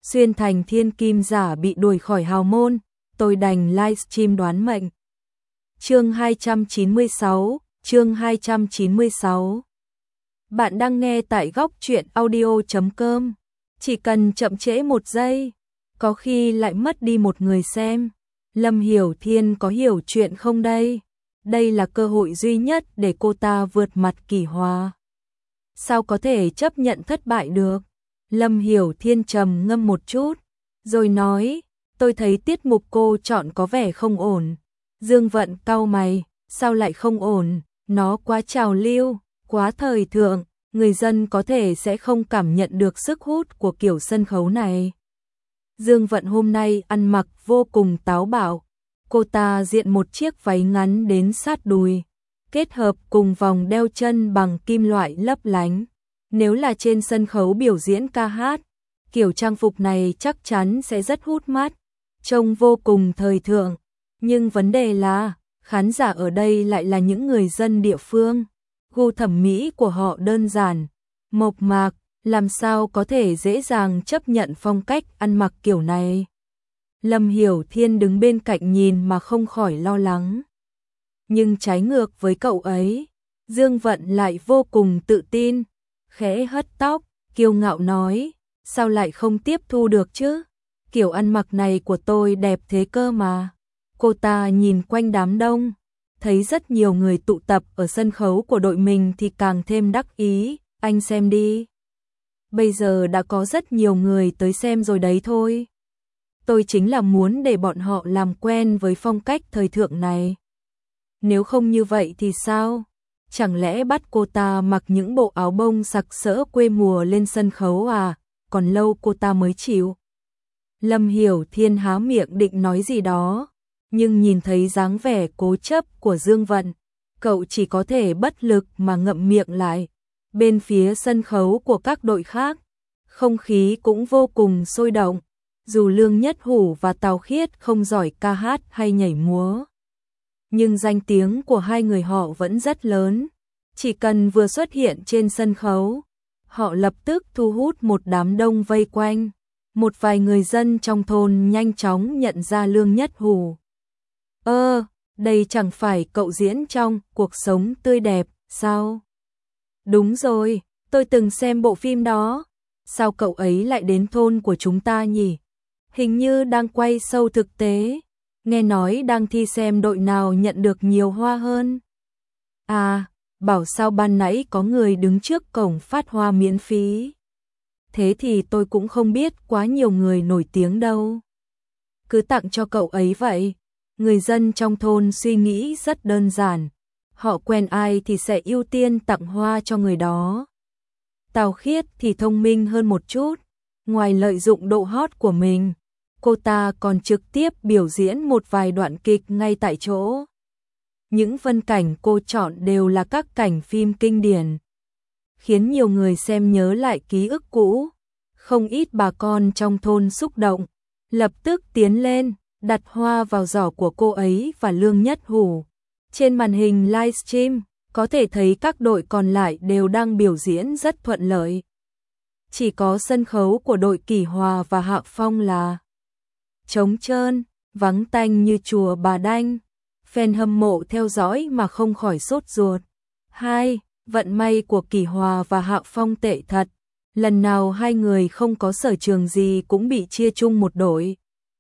xuyên thành thiên kim giả bị đuổi khỏi hào môn, tôi đành livestream đoán mệnh. Chương 296. Bạn đang nghe tại góc truyện audio.com. Chỉ cần chậm trễ 1 giây, có khi lại mất đi một người xem. Lâm Hiểu Thiên có hiểu chuyện không đây? Đây là cơ hội duy nhất để cô ta vượt mặt Kỷ Hòa. Sao có thể chấp nhận thất bại được? Lâm Hiểu Thiên trầm ngâm một chút, rồi nói, tôi thấy tiết mục cô chọn có vẻ không ổn. Dương Vận cau mày, sao lại không ổn? Nó quá trào lưu, quá thời thượng, người dân có thể sẽ không cảm nhận được sức hút của kiểu sân khấu này. Dương Vận hôm nay ăn mặc vô cùng táo bạo. Cô ta diện một chiếc váy ngắn đến sát đùi, kết hợp cùng vòng đeo chân bằng kim loại lấp lánh. Nếu là trên sân khấu biểu diễn ca hát, kiểu trang phục này chắc chắn sẽ rất hút mắt, trông vô cùng thời thượng. Nhưng vấn đề là, khán giả ở đây lại là những người dân địa phương. Gu thẩm mỹ của họ đơn giản, mộc mạc, làm sao có thể dễ dàng chấp nhận phong cách ăn mặc kiểu này. Lâm Hiểu Thiên đứng bên cạnh nhìn mà không khỏi lo lắng. Nhưng trái ngược với cậu ấy, Dương Vận lại vô cùng tự tin, khẽ hất tóc, kiêu ngạo nói, sao lại không tiếp thu được chứ? Kiểu ăn mặc này của tôi đẹp thế cơ mà. Cô ta nhìn quanh đám đông, thấy rất nhiều người tụ tập ở sân khấu của đội mình thì càng thêm đắc ý, anh xem đi. Bây giờ đã có rất nhiều người tới xem rồi đấy thôi. Tôi chính là muốn để bọn họ làm quen với phong cách thời thượng này. Nếu không như vậy thì sao? Chẳng lẽ bắt cô ta mặc những bộ áo bông sặc sỡ quê mùa lên sân khấu à? Còn lâu cô ta mới chịu. Lâm Hiểu Thiên há miệng định nói gì đó, nhưng nhìn thấy dáng vẻ cố chấp của Dương Vận, cậu chỉ có thể bất lực mà ngậm miệng lại. Bên phía sân khấu của các đội khác, không khí cũng vô cùng sôi động. Dù Lương Nhất Hủ và Tào Khiết không giỏi ca hát hay nhảy múa, nhưng danh tiếng của hai người họ vẫn rất lớn. Chỉ cần vừa xuất hiện trên sân khấu, họ lập tức thu hút một đám đông vây quanh. Một vài người dân trong thôn nhanh chóng nhận ra Lương Nhất Hủ. Đây chẳng phải cậu diễn trong Cuộc Sống Tươi Đẹp, sao? Đúng rồi, tôi từng xem bộ phim đó. Sao cậu ấy lại đến thôn của chúng ta nhỉ? Hình như đang quay show thực tế. Nghe nói đang thi xem đội nào nhận được nhiều hoa hơn. À, bảo sao ban nãy có người đứng trước cổng phát hoa miễn phí. Thế thì tôi cũng không biết quá nhiều người nổi tiếng đâu. Cứ tặng cho cậu ấy vậy. Người dân trong thôn suy nghĩ rất đơn giản. Họ quen ai thì sẽ ưu tiên tặng hoa cho người đó. Tào Khiết thì thông minh hơn một chút. Ngoài lợi dụng độ hot của mình, cô ta còn trực tiếp biểu diễn một vài đoạn kịch ngay tại chỗ. Những phân cảnh cô chọn đều là các cảnh phim kinh điển, khiến nhiều người xem nhớ lại ký ức cũ. Không ít bà con trong thôn xúc động, lập tức tiến lên, đặt hoa vào giỏ của cô ấy và Lương Nhất Hủ. Trên màn hình livestream, có thể thấy các đội còn lại đều đang biểu diễn rất thuận lợi. Chỉ có sân khấu của đội Kỷ Hòa và Hạ Phong là trống trơn, vắng tanh như chùa Bà Đanh. Fan hâm mộ theo dõi mà không khỏi sốt ruột. Vận may của Kỷ Hòa và Hạ Phong tệ thật. Lần nào hai người không có sở trường gì cũng bị chia chung một đội.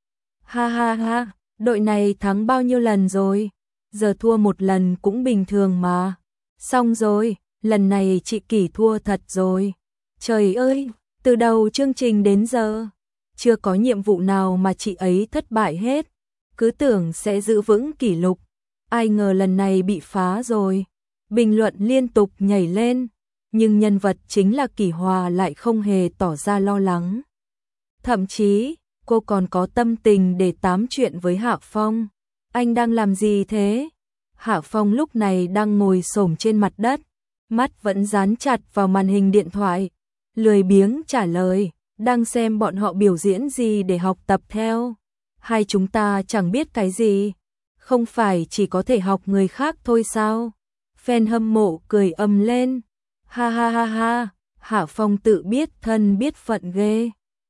Ha, đội này thắng bao nhiêu lần rồi? Giờ thua một lần cũng bình thường mà. Xong rồi, lần này chị Kỷ thua thật rồi. Trời ơi, từ đầu chương trình đến giờ, chưa có nhiệm vụ nào mà chị ấy thất bại hết. Cứ tưởng sẽ giữ vững kỷ lục. Ai ngờ lần này bị phá rồi. Bình luận liên tục nhảy lên. Nhưng nhân vật chính là Kỷ Hòa lại không hề tỏ ra lo lắng. Thậm chí, cô còn có tâm tình để tám chuyện với Hạ Phong. Anh đang làm gì thế? Hạ Phong lúc này đang ngồi xổm trên mặt đất, mắt vẫn dán chặt vào màn hình điện thoại, lười biếng trả lời, đang xem bọn họ biểu diễn gì để học tập theo. Hai chúng ta chẳng biết cái gì, không phải chỉ có thể học người khác thôi sao? Fan hâm mộ cười ầm lên. Ha, Hạ Phong tự biết thân biết phận ghê.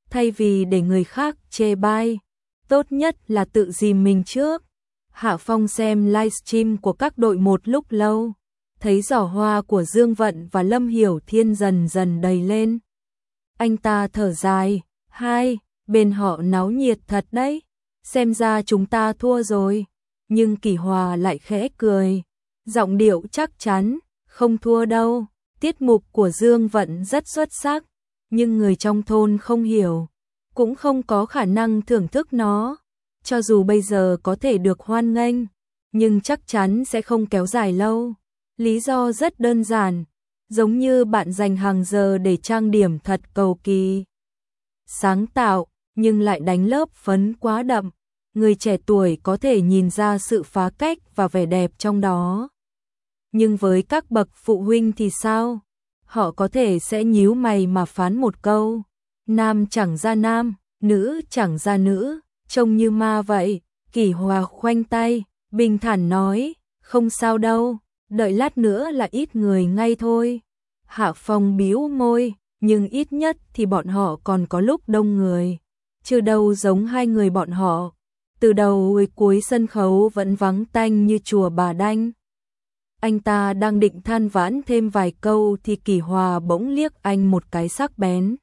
thay vì để người khác chê bai, tốt nhất là tự dìm mình trước. Hạ Phong xem livestream của các đội một lúc lâu, thấy giỏ hoa của Dương Vận và Lâm Hiểu Thiên dần dần đầy lên. Anh ta thở dài, hai, bên họ náo nhiệt thật đấy, xem ra chúng ta thua rồi. Nhưng Kỷ Hòa lại khẽ cười, giọng điệu chắc chắn, không thua đâu, tiết mục của Dương Vận rất xuất sắc, nhưng người trong thôn không hiểu, cũng không có khả năng thưởng thức nó. Cho dù bây giờ có thể được hoan nghênh, nhưng chắc chắn sẽ không kéo dài lâu. Lý do rất đơn giản, giống như bạn dành hàng giờ để trang điểm thật cầu kỳ, sáng tạo, nhưng lại đánh lớp phấn quá đậm. Người trẻ tuổi có thể nhìn ra sự phá cách và vẻ đẹp trong đó. Nhưng với các bậc phụ huynh thì sao? Họ có thể sẽ nhíu mày mà phán một câu, nam chẳng ra nam, nữ chẳng ra nữ, trông như ma vậy. Kỷ Hòa khoanh tay, bình thản nói, không sao đâu, đợi lát nữa là ít người ngay thôi. Hạ Phong bĩu môi, nhưng ít nhất thì bọn họ còn có lúc đông người, chứ đâu giống hai người bọn họ. Từ đầu cuối sân khấu vẫn vắng tanh như chùa Bà Đanh. Anh ta đang định than vãn thêm vài câu thì Kỷ Hòa bỗng liếc anh một cái sắc bén.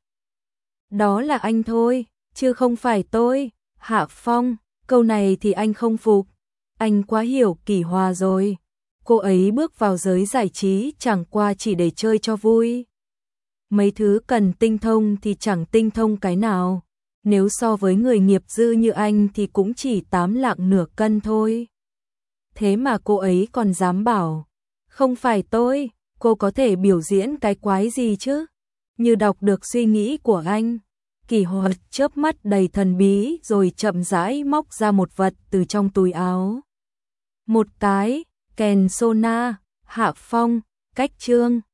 Đó là anh thôi, chứ không phải tôi. Hạ Phong, câu này thì anh không phục. Anh quá hiểu Kỷ Hòa rồi. Cô ấy bước vào giới giải trí chẳng qua chỉ để chơi cho vui. Mấy thứ cần tinh thông thì chẳng tinh thông cái nào. Nếu so với người nghiệp dư như anh thì cũng chỉ 8 lạng nửa cân thôi. Thế mà cô ấy còn dám bảo, không phải tôi, cô có thể biểu diễn cái quái gì chứ? Như đọc được suy nghĩ của anh. Kỷ Hòa chớp mắt đầy thần bí rồi chậm rãi móc ra một vật từ trong túi áo. Một cái, kèn sona. Hạ Phong, cách chương.